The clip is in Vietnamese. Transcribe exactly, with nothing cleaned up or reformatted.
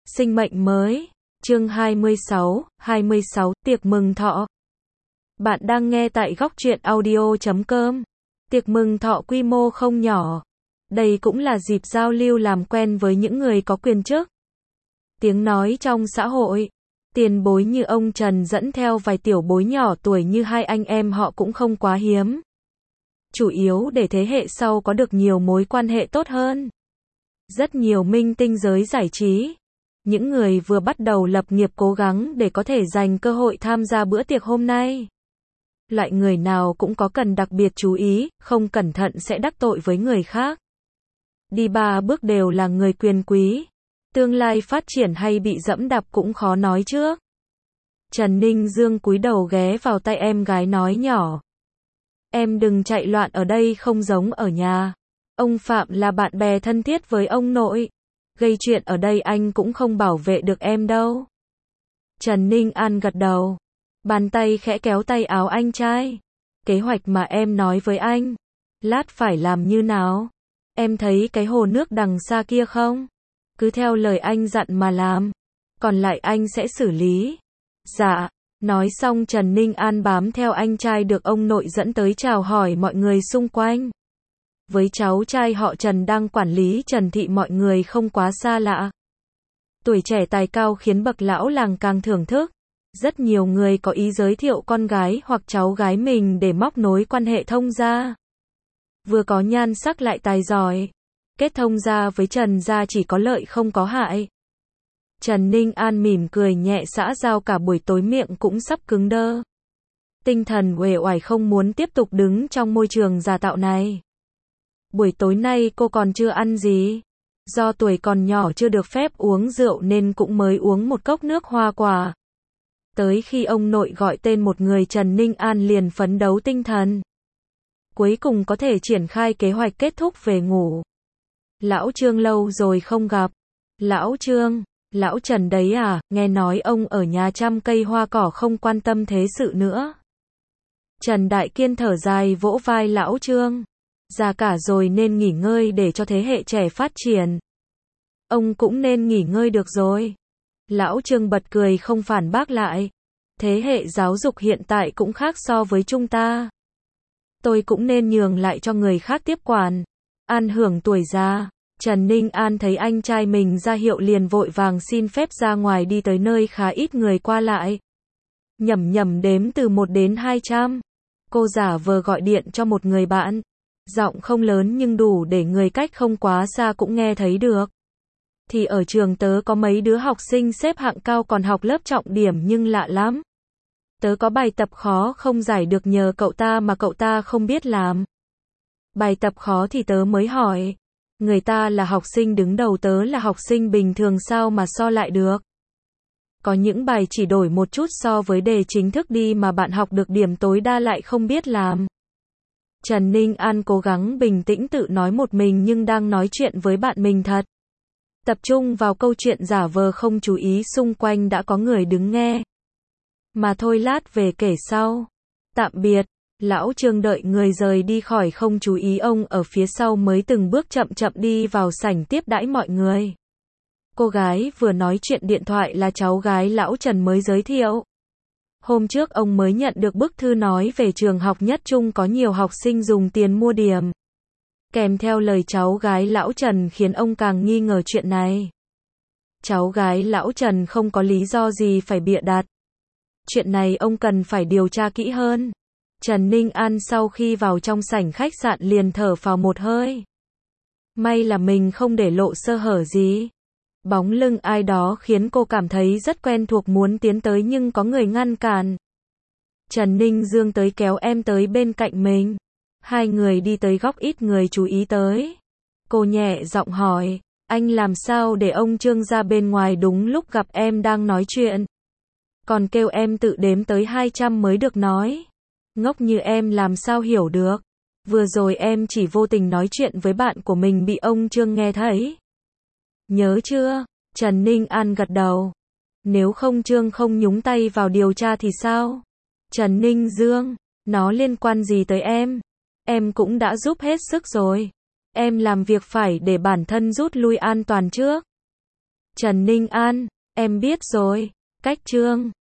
Sinh mệnh mới. Chương hai mươi sáu, hai mươi sáu, tiệc mừng thọ. Bạn đang nghe tại góc truyện audio chấm com. Tiệc mừng thọ quy mô không nhỏ. Đây cũng là dịp giao lưu làm quen với những người có quyền chức, tiếng nói trong xã hội. Tiền bối như ông Trần dẫn theo vài tiểu bối nhỏ tuổi như hai anh em họ cũng không quá hiếm. Chủ yếu để thế hệ sau có được nhiều mối quan hệ tốt hơn. Rất nhiều minh tinh giới giải trí, những người vừa bắt đầu lập nghiệp cố gắng để có thể dành cơ hội tham gia bữa tiệc hôm nay. Loại người nào cũng có cần đặc biệt chú ý, không cẩn thận sẽ đắc tội với người khác. Đi ba bước đều là người quyền quý. Tương lai phát triển hay bị dẫm đạp cũng khó nói trước. Trần Ninh Dương cúi đầu ghé vào tay em gái nói nhỏ. Em đừng chạy loạn ở đây, không giống ở nhà. Ông Phạm là bạn bè thân thiết với ông nội. Gây chuyện ở đây anh cũng không bảo vệ được em đâu. Trần Ninh An gật đầu. Bàn tay khẽ kéo tay áo anh trai. Kế hoạch mà em nói với anh, lát phải làm như nào? Em thấy cái hồ nước đằng xa kia không? Cứ theo lời anh dặn mà làm. Còn lại anh sẽ xử lý. Dạ. Nói xong Trần Ninh An bám theo anh trai được ông nội dẫn tới chào hỏi mọi người xung quanh. Với cháu trai họ Trần đang quản lý Trần Thị mọi người không quá xa lạ. Tuổi trẻ tài cao khiến bậc lão làng càng thưởng thức. Rất nhiều người có ý giới thiệu con gái hoặc cháu gái mình để móc nối quan hệ thông gia. Vừa có nhan sắc lại tài giỏi. Kết thông gia với Trần gia chỉ có lợi không có hại. Trần Ninh An mỉm cười nhẹ xã giao cả buổi tối miệng cũng sắp cứng đơ. Tinh thần uể oải không muốn tiếp tục đứng trong môi trường giả tạo này. Buổi tối nay cô còn chưa ăn gì. Do tuổi còn nhỏ chưa được phép uống rượu nên cũng mới uống một cốc nước hoa quả. Tới khi ông nội gọi tên một người Trần Ninh An liền phấn đấu tinh thần. Cuối cùng có thể triển khai kế hoạch kết thúc về ngủ. Lão Trương lâu rồi không gặp. Lão Trương, lão Trần đấy à, nghe nói ông ở nhà chăm cây hoa cỏ không quan tâm thế sự nữa. Trần Đại Kiên thở dài vỗ vai lão Trương. Già cả rồi nên nghỉ ngơi để cho thế hệ trẻ phát triển. Ông cũng nên nghỉ ngơi được rồi. Lão Trương bật cười không phản bác lại. Thế hệ giáo dục hiện tại cũng khác so với chúng ta. Tôi cũng nên nhường lại cho người khác tiếp quản. An hưởng tuổi già. Trần Ninh An thấy anh trai mình ra hiệu liền vội vàng xin phép ra ngoài đi tới nơi khá ít người qua lại. Nhẩm nhẩm đếm từ một đến hai trăm. Cô giả vờ gọi điện cho một người bạn. Giọng không lớn nhưng đủ để người cách không quá xa cũng nghe thấy được. Thì ở trường tớ có mấy đứa học sinh xếp hạng cao còn học lớp trọng điểm nhưng lạ lắm. Tớ có bài tập khó không giải được nhờ cậu ta mà cậu ta không biết làm. Bài tập khó thì tớ mới hỏi. Người ta là học sinh đứng đầu, tớ là học sinh bình thường sao mà so lại được. Có những bài chỉ đổi một chút so với đề chính thức đi mà bạn học được điểm tối đa lại không biết làm. Trần Ninh An cố gắng bình tĩnh tự nói một mình nhưng đang nói chuyện với bạn mình thật. Tập trung vào câu chuyện giả vờ không chú ý xung quanh đã có người đứng nghe. Mà thôi lát về kể sau. Tạm biệt. Lão Trương đợi người rời đi khỏi không chú ý ông ở phía sau mới từng bước chậm chậm đi vào sảnh tiếp đãi mọi người. Cô gái vừa nói chuyện điện thoại là cháu gái lão Trần mới giới thiệu. Hôm trước ông mới nhận được bức thư nói về trường học Nhất Trung có nhiều học sinh dùng tiền mua điểm. Kèm theo lời cháu gái lão Trần khiến ông càng nghi ngờ chuyện này. Cháu gái lão Trần không có lý do gì phải bịa đặt. Chuyện này ông cần phải điều tra kỹ hơn. Trần Ninh An sau khi vào trong sảnh khách sạn liền thở phào một hơi. May là mình không để lộ sơ hở gì. Bóng lưng ai đó khiến cô cảm thấy rất quen thuộc muốn tiến tới nhưng có người ngăn cản. Trần Ninh Dương tới kéo em tới bên cạnh mình. Hai người đi tới góc ít người chú ý tới. Cô nhẹ giọng hỏi, anh làm sao để ông Trương ra bên ngoài đúng lúc gặp em đang nói chuyện. Còn kêu em tự đếm tới hai trăm mới được nói. Ngốc như em làm sao hiểu được. Vừa rồi em chỉ vô tình nói chuyện với bạn của mình bị ông Trương nghe thấy. Nhớ chưa? Trần Ninh An gật đầu. Nếu không Trương không nhúng tay vào điều tra thì sao? Trần Ninh Dương, nó liên quan gì tới em? Em cũng đã giúp hết sức rồi. Em làm việc phải để bản thân rút lui an toàn trước. Trần Ninh An, em biết rồi. Cách chương